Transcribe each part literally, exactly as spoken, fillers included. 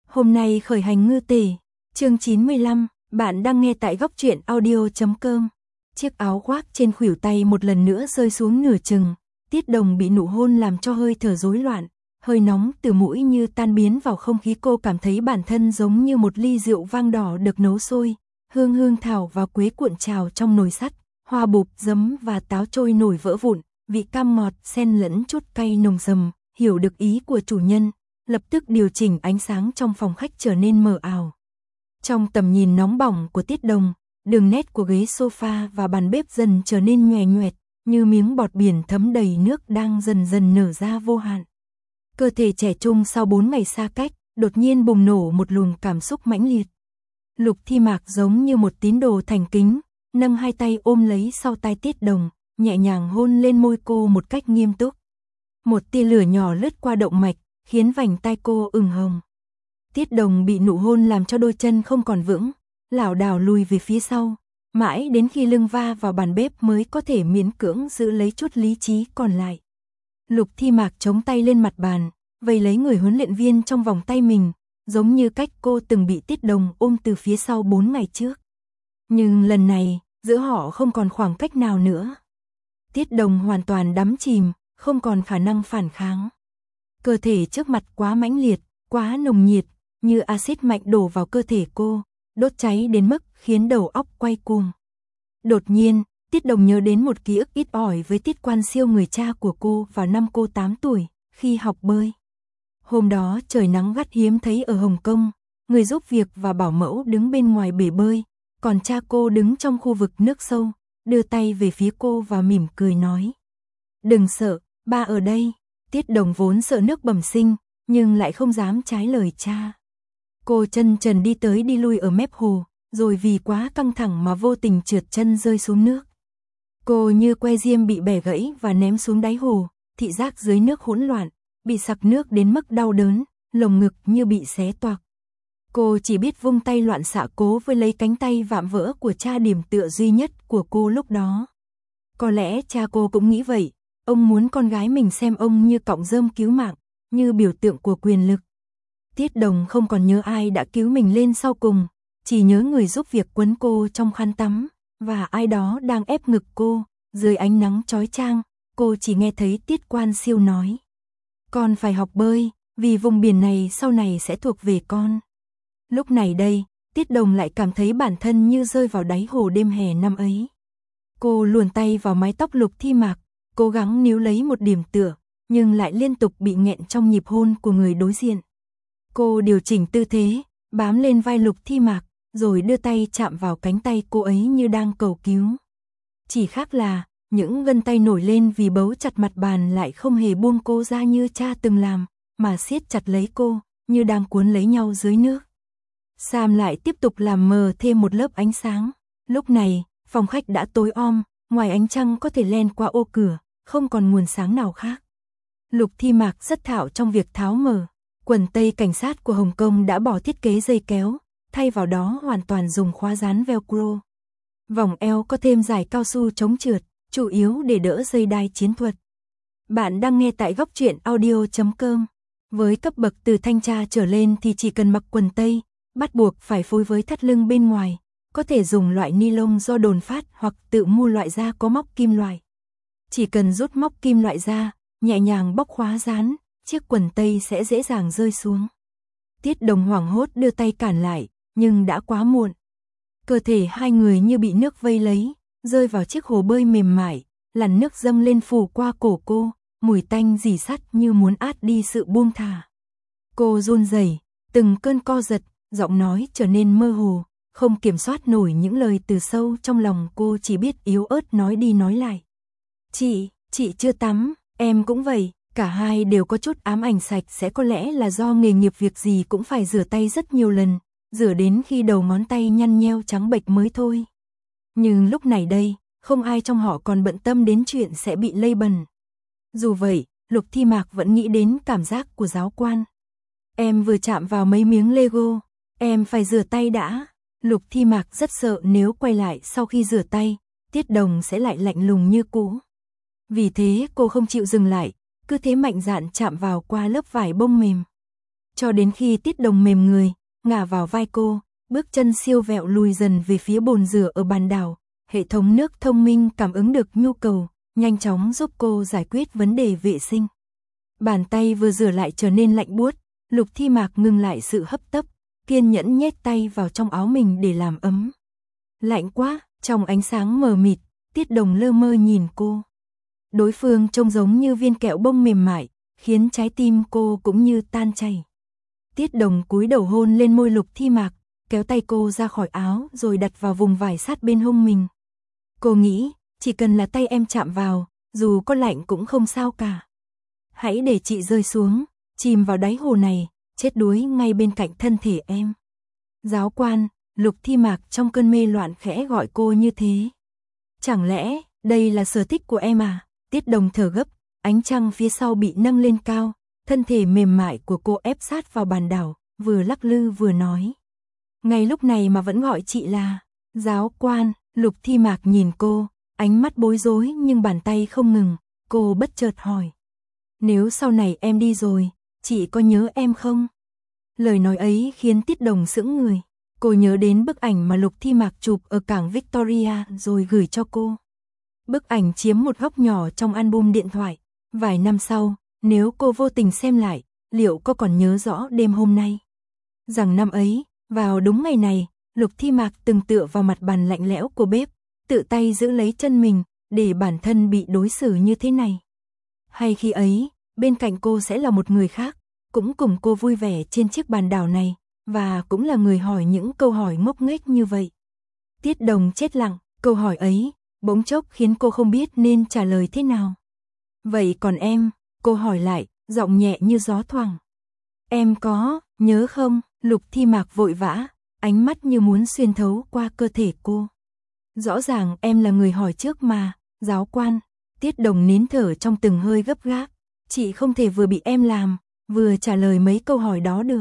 Hôm nay khởi hành ngư tể, chương chín mươi lăm, bạn đang nghe tại góc truyện audio chấm com. Chiếc áo khoác trên khuỷu tay một lần nữa rơi xuống nửa chừng, Tiết Đồng bị nụ hôn làm cho hơi thở rối loạn, hơi nóng từ mũi như tan biến vào không khí, cô cảm thấy bản thân giống như một ly rượu vang đỏ được nấu sôi, hương hương thảo và quế cuộn trào trong nồi sắt, hoa bụp, giấm và táo trôi nổi vỡ vụn, vị cam ngọt xen lẫn chút cay nồng rầm, hiểu được ý của chủ nhân, lập tức điều chỉnh ánh sáng trong phòng khách trở nên mờ ảo. Trong tầm nhìn nóng bỏng của Tiết Đồng, đường nét của ghế sofa và bàn bếp dần trở nên nhòe nhoẹt, như miếng bọt biển thấm đầy nước đang dần dần nở ra vô hạn. Cơ thể trẻ trung sau bốn ngày xa cách, đột nhiên bùng nổ một luồng cảm xúc mãnh liệt. Lục Thi Mạc giống như một tín đồ thành kính, nâng hai tay ôm lấy sau tai Tiết Đồng, nhẹ nhàng hôn lên môi cô một cách nghiêm túc. Một tia lửa nhỏ lướt qua động mạch, khiến vành tai cô ửng hồng. Tiết Đồng bị nụ hôn làm cho đôi chân không còn vững, lảo đảo lùi về phía sau, mãi đến khi lưng va vào bàn bếp mới có thể miễn cưỡng giữ lấy chút lý trí còn lại. Lục Thi Mạc chống tay lên mặt bàn, vây lấy người huấn luyện viên trong vòng tay mình, giống như cách cô từng bị Tiết Đồng ôm từ phía sau bốn ngày trước. Nhưng lần này, giữa họ không còn khoảng cách nào nữa. Tiết Đồng hoàn toàn đắm chìm, không còn khả năng phản kháng. Cơ thể trước mặt quá mãnh liệt, quá nồng nhiệt, như axit mạnh đổ vào cơ thể cô, đốt cháy đến mức khiến đầu óc quay cuồng. Đột nhiên, Tiết Đồng nhớ đến một ký ức ít ỏi với Tiết Quan Siêu, người cha của cô vào năm cô tám tuổi, khi học bơi. Hôm đó trời nắng gắt hiếm thấy ở Hồng Kông, người giúp việc và bảo mẫu đứng bên ngoài bể bơi, còn cha cô đứng trong khu vực nước sâu, đưa tay về phía cô và mỉm cười nói: "Đừng sợ, ba ở đây." Tiết Đồng vốn sợ nước bẩm sinh, nhưng lại không dám trái lời cha. Cô chân trần đi tới đi lui ở mép hồ, rồi vì quá căng thẳng mà vô tình trượt chân rơi xuống nước. Cô như que diêm bị bẻ gãy và ném xuống đáy hồ, thị giác dưới nước hỗn loạn, bị sặc nước đến mức đau đớn, lồng ngực như bị xé toạc. Cô chỉ biết vung tay loạn xạ cố với lấy cánh tay vạm vỡ của cha, điểm tựa duy nhất của cô lúc đó. Có lẽ cha cô cũng nghĩ vậy, ông muốn con gái mình xem ông như cọng rơm cứu mạng, như biểu tượng của quyền lực. Tiết Đồng không còn nhớ ai đã cứu mình lên sau cùng, chỉ nhớ người giúp việc quấn cô trong khăn tắm, và ai đó đang ép ngực cô, dưới ánh nắng chói chang, cô chỉ nghe thấy Tiết Quan Siêu nói: "Con phải học bơi, vì vùng biển này sau này sẽ thuộc về con." Lúc này đây, Tiết Đồng lại cảm thấy bản thân như rơi vào đáy hồ đêm hè năm ấy. Cô luồn tay vào mái tóc Lục Thi Mạc, cố gắng níu lấy một điểm tựa, nhưng lại liên tục bị nghẹn trong nhịp hôn của người đối diện. Cô điều chỉnh tư thế, bám lên vai Lục Thi Mạc, rồi đưa tay chạm vào cánh tay cô ấy như đang cầu cứu. Chỉ khác là, những gân tay nổi lên vì bấu chặt mặt bàn lại không hề buông cô ra như cha từng làm, mà siết chặt lấy cô, như đang cuốn lấy nhau dưới nước. Sam lại tiếp tục làm mờ thêm một lớp ánh sáng. Lúc này, phòng khách đã tối om, ngoài ánh trăng có thể len qua ô cửa, không còn nguồn sáng nào khác. Lục Thi Mạc rất thạo trong việc tháo mở. Quần tây cảnh sát của Hồng Kông đã bỏ thiết kế dây kéo, thay vào đó hoàn toàn dùng khóa dán velcro. Vòng eo có thêm dải cao su chống trượt, chủ yếu để đỡ dây đai chiến thuật. Bạn đang nghe tại góc truyện audio chấm com. Với cấp bậc từ thanh tra trở lên thì chỉ cần mặc quần tây, bắt buộc phải phối với thắt lưng bên ngoài, có thể dùng loại ni lông do đồn phát hoặc tự mua loại da có móc kim loại. Chỉ cần rút móc kim loại ra, nhẹ nhàng bóc khóa dán, chiếc quần tây sẽ dễ dàng rơi xuống. Tiết Đồng hoảng hốt đưa tay cản lại, nhưng đã quá muộn. Cơ thể hai người như bị nước vây lấy, rơi vào chiếc hồ bơi mềm mại, làn nước dâng lên phủ qua cổ cô, mùi tanh rỉ sắt như muốn át đi sự buông thả. Cô run rẩy, từng cơn co giật, giọng nói trở nên mơ hồ, không kiểm soát nổi những lời từ sâu trong lòng cô, chỉ biết yếu ớt nói đi nói lại: "Chị, chị chưa tắm, em cũng vậy." Cả hai đều có chút ám ảnh sạch sẽ, có lẽ là do nghề nghiệp việc gì cũng phải rửa tay rất nhiều lần, rửa đến khi đầu ngón tay nhăn nheo trắng bệch mới thôi. Nhưng lúc này đây, không ai trong họ còn bận tâm đến chuyện sẽ bị lây bẩn. Dù vậy, Lục Thi Mạc vẫn nghĩ đến cảm giác của giáo quan. "Em vừa chạm vào mấy miếng Lego, em phải rửa tay đã." Lục Thi Mạc rất sợ nếu quay lại sau khi rửa tay, Tiết Đồng sẽ lại lạnh lùng như cũ. Vì thế cô không chịu dừng lại, cứ thế mạnh dạn chạm vào qua lớp vải bông mềm. cho đến khi Tiết Đồng mềm người, ngả vào vai cô, bước chân siêu vẹo lùi dần về phía bồn rửa ở bàn đảo. Hệ thống nước thông minh cảm ứng được nhu cầu, nhanh chóng giúp cô giải quyết vấn đề vệ sinh. Bàn tay vừa rửa lại trở nên lạnh buốt, Lục Thi Mạc ngừng lại sự hấp tấp, kiên nhẫn nhét tay vào trong áo mình để làm ấm. Lạnh quá, trong ánh sáng mờ mịt, Tiết Đồng lơ mơ nhìn cô. Đối phương trông giống như viên kẹo bông mềm mại, khiến trái tim cô cũng như tan chảy. Tiết Đồng cúi đầu hôn lên môi Lục Thi Mạc, kéo tay cô ra khỏi áo rồi đặt vào vùng vải sát bên hông mình. Cô nghĩ, chỉ cần là tay em chạm vào, dù có lạnh cũng không sao cả. Hãy để chị rơi xuống, chìm vào đáy hồ này, chết đuối ngay bên cạnh thân thể em. Giáo quan, Lục Thi Mạc trong cơn mê loạn khẽ gọi cô như thế. Chẳng lẽ, đây là sở thích của em à? Tiết Đồng thở gấp, ánh trăng phía sau bị nâng lên cao, thân thể mềm mại của cô ép sát vào bàn đảo, vừa lắc lư vừa nói. Ngay lúc này mà vẫn gọi chị là giáo quan. Lục Thi Mạc nhìn cô, ánh mắt bối rối nhưng bàn tay không ngừng, cô bất chợt hỏi. Nếu sau này em đi rồi, chị có nhớ em không? Lời nói ấy khiến Tiết Đồng sững người. Cô nhớ đến bức ảnh mà Lục Thi Mạc chụp ở cảng Victoria rồi gửi cho cô. Bức ảnh chiếm một góc nhỏ trong album điện thoại. Vài năm sau, nếu cô vô tình xem lại, liệu cô còn nhớ rõ đêm hôm nay? Rằng năm ấy, vào đúng ngày này, Lục Thi Mạc từng tựa vào mặt bàn lạnh lẽo của bếp, tự tay giữ lấy chân mình, để bản thân bị đối xử như thế này. Hay khi ấy, bên cạnh cô sẽ là một người khác, cũng cùng cô vui vẻ trên chiếc bàn đảo này, và cũng là người hỏi những câu hỏi ngốc nghếch như vậy. Tiết Đồng chết lặng, câu hỏi ấy, bỗng chốc khiến cô không biết nên trả lời thế nào. Vậy còn em, cô hỏi lại, giọng nhẹ như gió thoảng. Em có, nhớ không? Lục Thi Mạc vội vã, ánh mắt như muốn xuyên thấu qua cơ thể cô. Rõ ràng em là người hỏi trước mà, giáo quan. Tiết Đồng nín thở trong từng hơi gấp gáp. Chị không thể vừa bị em làm, vừa trả lời mấy câu hỏi đó được.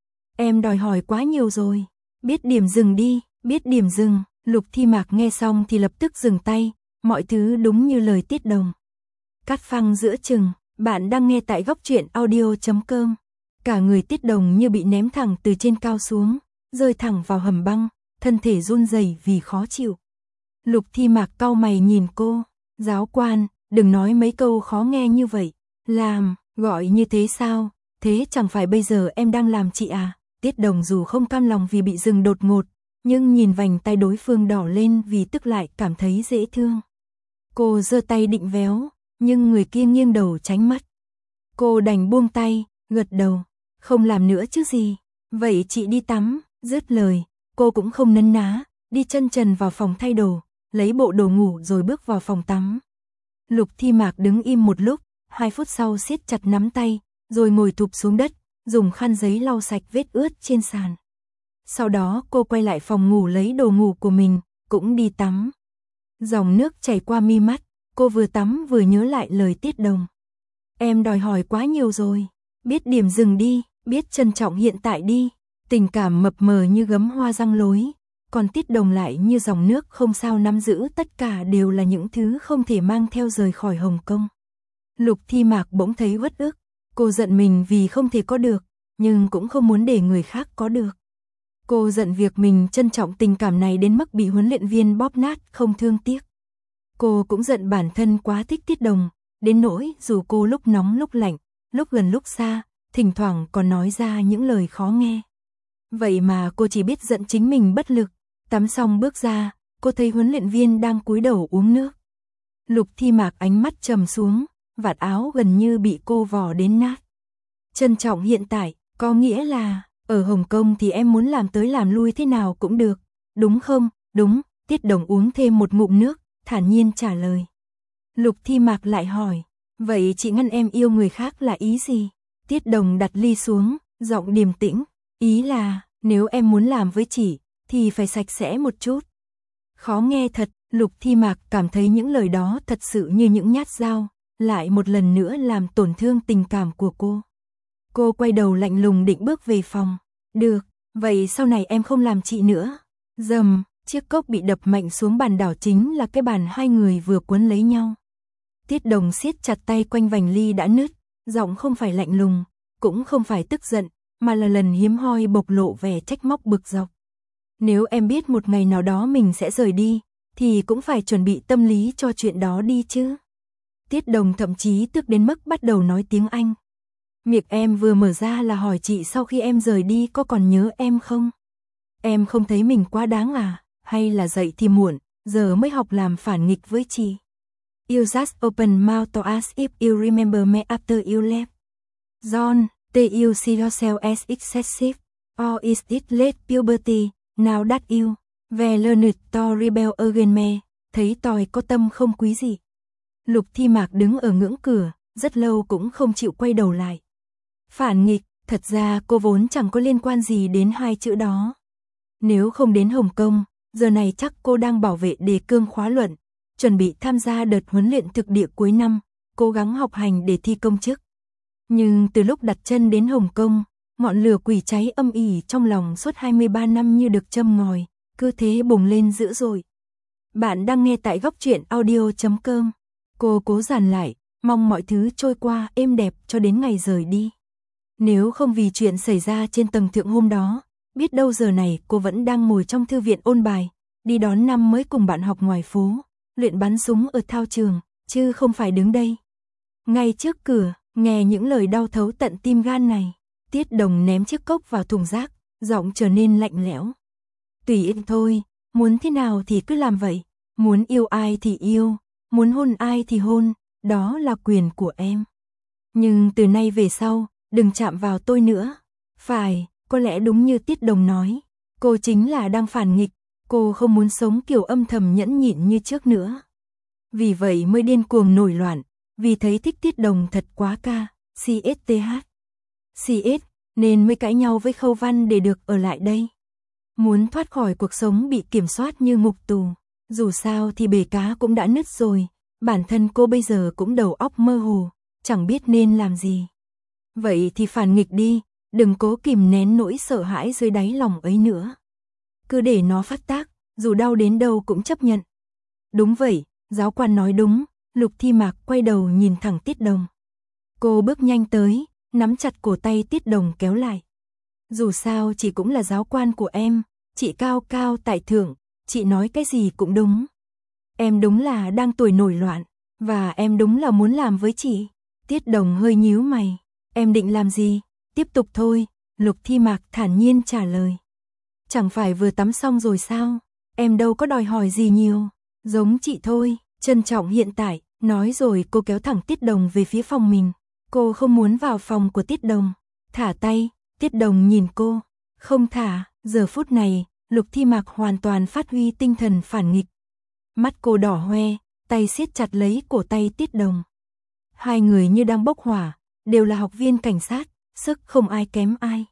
Em đòi hỏi quá nhiều rồi. Biết điểm dừng đi, biết điểm dừng. Lục Thi Mạc nghe xong thì lập tức dừng tay, mọi thứ đúng như lời Tiết Đồng. Cắt phăng giữa chừng, bạn đang nghe tại góc truyện audio chấm com. Cả người Tiết Đồng như bị ném thẳng từ trên cao xuống, rơi thẳng vào hầm băng, thân thể run rẩy vì khó chịu. Lục Thi Mạc cau mày nhìn cô, giáo quan, đừng nói mấy câu khó nghe như vậy. Làm, gọi như thế sao? Thế chẳng phải bây giờ em đang làm chị à? Tiết Đồng dù không cam lòng vì bị dừng đột ngột, nhưng nhìn vành tay đối phương đỏ lên vì tức lại cảm thấy dễ thương. Cô giơ tay định véo, nhưng người kia nghiêng đầu tránh mắt. Cô đành buông tay, gật đầu, không làm nữa chứ gì. Vậy chị đi tắm. Dứt lời, cô cũng không nấn ná, đi chân trần vào phòng thay đồ, lấy bộ đồ ngủ rồi bước vào phòng tắm. Lục Thi Mạc đứng im một lúc, hai phút sau siết chặt nắm tay, rồi ngồi thụp xuống đất, dùng khăn giấy lau sạch vết ướt trên sàn. Sau đó cô quay lại phòng ngủ lấy đồ ngủ của mình, cũng đi tắm. Dòng nước chảy qua mi mắt, cô vừa tắm vừa nhớ lại lời Tiết Đồng. Em đòi hỏi quá nhiều rồi, biết điểm dừng đi, biết trân trọng hiện tại đi. Tình cảm mập mờ như gấm hoa răng lối, còn Tiết Đồng lại như dòng nước không sao nắm giữ, tất cả đều là những thứ không thể mang theo rời khỏi Hồng Kông. Lục Thi Mạc bỗng thấy uất ức, cô giận mình vì không thể có được, nhưng cũng không muốn để người khác có được. Cô giận việc mình trân trọng tình cảm này đến mức bị huấn luyện viên bóp nát không thương tiếc. Cô cũng giận bản thân quá thích Tiết Đồng, đến nỗi dù cô lúc nóng lúc lạnh, lúc gần lúc xa, thỉnh thoảng còn nói ra những lời khó nghe. Vậy mà cô chỉ biết giận chính mình bất lực. Tắm xong bước ra, cô thấy huấn luyện viên đang cúi đầu uống nước. Lục Thi Mạc ánh mắt trầm xuống, vạt áo gần như bị cô vò đến nát. Trân trọng hiện tại, có nghĩa là, ở Hồng Kông thì em muốn làm tới làm lui thế nào cũng được, đúng không? Đúng, Tiết Đồng uống thêm một ngụm nước, thản nhiên trả lời. Lục Thi Mạc lại hỏi, vậy chị ngăn em yêu người khác là ý gì? Tiết Đồng đặt ly xuống, giọng điềm tĩnh, ý là, nếu em muốn làm với chị, thì phải sạch sẽ một chút. Khó nghe thật, Lục Thi Mạc cảm thấy những lời đó thật sự như những nhát dao, lại một lần nữa làm tổn thương tình cảm của cô. Cô quay đầu lạnh lùng định bước về phòng. Được, vậy sau này em không làm chị nữa. Dầm, chiếc cốc bị đập mạnh xuống bàn đảo, chính là cái bàn hai người vừa quấn lấy nhau. Tiết Đồng siết chặt tay quanh vành ly đã nứt, giọng không phải lạnh lùng, cũng không phải tức giận, mà là lần hiếm hoi bộc lộ vẻ trách móc bực dọc. Nếu em biết một ngày nào đó mình sẽ rời đi, thì cũng phải chuẩn bị tâm lý cho chuyện đó đi chứ. Tiết Đồng thậm chí tức đến mức bắt đầu nói tiếng Anh. Miệng em vừa mở ra là hỏi chị sau khi em rời đi có còn nhớ em không? Em không thấy mình quá đáng à? Hay là dậy thì muộn, giờ mới học làm phản nghịch với chị? You just open mouth to ask if you remember me after you left. John, do you see yourself as excessive? Or is it late puberty, now that you về learned to rebel against me? Thấy tòi có tâm không quý gì. Lục Thi Mạc đứng ở ngưỡng cửa, rất lâu cũng không chịu quay đầu lại. Phản nghịch, thật ra cô vốn chẳng có liên quan gì đến hai chữ đó. Nếu không đến Hồng Kông, giờ này chắc cô đang bảo vệ đề cương khóa luận, chuẩn bị tham gia đợt huấn luyện thực địa cuối năm, cố gắng học hành để thi công chức. Nhưng từ lúc đặt chân đến Hồng Kông, ngọn lửa quỷ cháy âm ỉ trong lòng suốt hai mươi ba năm như được châm ngòi, cứ thế bùng lên dữ dội. Bạn đang nghe tại góc truyện audio chấm com. Cô cố dàn lại, mong mọi thứ trôi qua êm đẹp cho đến ngày rời đi. Nếu không vì chuyện xảy ra trên tầng thượng hôm đó, biết đâu giờ này cô vẫn đang ngồi trong thư viện ôn bài, đi đón năm mới cùng bạn học ngoài phố, luyện bắn súng ở thao trường, chứ không phải đứng đây. Ngay trước cửa, nghe những lời đau thấu tận tim gan này, Tiết Đồng ném chiếc cốc vào thùng rác, giọng trở nên lạnh lẽo. Tùy em thôi, muốn thế nào thì cứ làm vậy, muốn yêu ai thì yêu, muốn hôn ai thì hôn, đó là quyền của em. Nhưng từ nay về sau, đừng chạm vào tôi nữa. Phải, có lẽ đúng như Tiết Đồng nói, cô chính là đang phản nghịch, cô không muốn sống kiểu âm thầm nhẫn nhịn như trước nữa. Vì vậy mới điên cuồng nổi loạn, vì thấy thích Tiết Đồng thật quá ca, xê ét tê hát. xê ét, nên mới cãi nhau với Khâu Văn để được ở lại đây. Muốn thoát khỏi cuộc sống bị kiểm soát như ngục tù, dù sao thì bể cá cũng đã nứt rồi, bản thân cô bây giờ cũng đầu óc mơ hồ, chẳng biết nên làm gì. Vậy thì phản nghịch đi, đừng cố kìm nén nỗi sợ hãi dưới đáy lòng ấy nữa. Cứ để nó phát tác, dù đau đến đâu cũng chấp nhận. Đúng vậy, giáo quan nói đúng, Lục Thi Mạc quay đầu nhìn thẳng Tiết Đồng. Cô bước nhanh tới, nắm chặt cổ tay Tiết Đồng kéo lại. Dù sao chị cũng là giáo quan của em, chị cao cao tại thượng, chị nói cái gì cũng đúng. Em đúng là đang tuổi nổi loạn, và em đúng là muốn làm với chị. Tiết Đồng hơi nhíu mày. Em định làm gì? Tiếp tục thôi, Lục Thi Mạc thản nhiên trả lời. Chẳng phải vừa tắm xong rồi sao? Em đâu có đòi hỏi gì nhiều. Giống chị thôi, trân trọng hiện tại, nói rồi cô kéo thẳng Tiết Đồng về phía phòng mình. Cô không muốn vào phòng của Tiết Đồng. Thả tay, Tiết Đồng nhìn cô. Không thả, giờ phút này, Lục Thi Mạc hoàn toàn phát huy tinh thần phản nghịch. Mắt cô đỏ hoe, tay siết chặt lấy cổ tay Tiết Đồng. Hai người như đang bốc hỏa, đều là học viên cảnh sát, sức không ai kém ai.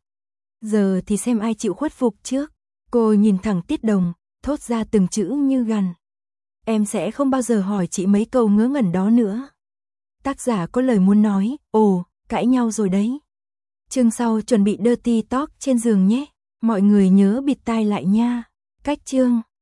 Giờ thì xem ai chịu khuất phục trước. Cô nhìn thẳng Tiết Đồng, thốt ra từng chữ như gằn. Em sẽ không bao giờ hỏi chị mấy câu ngớ ngẩn đó nữa. Tác giả có lời muốn nói, ồ, cãi nhau rồi đấy. Chương sau chuẩn bị dirty talk trên giường nhé. Mọi người nhớ bịt tai lại nha. Cách chương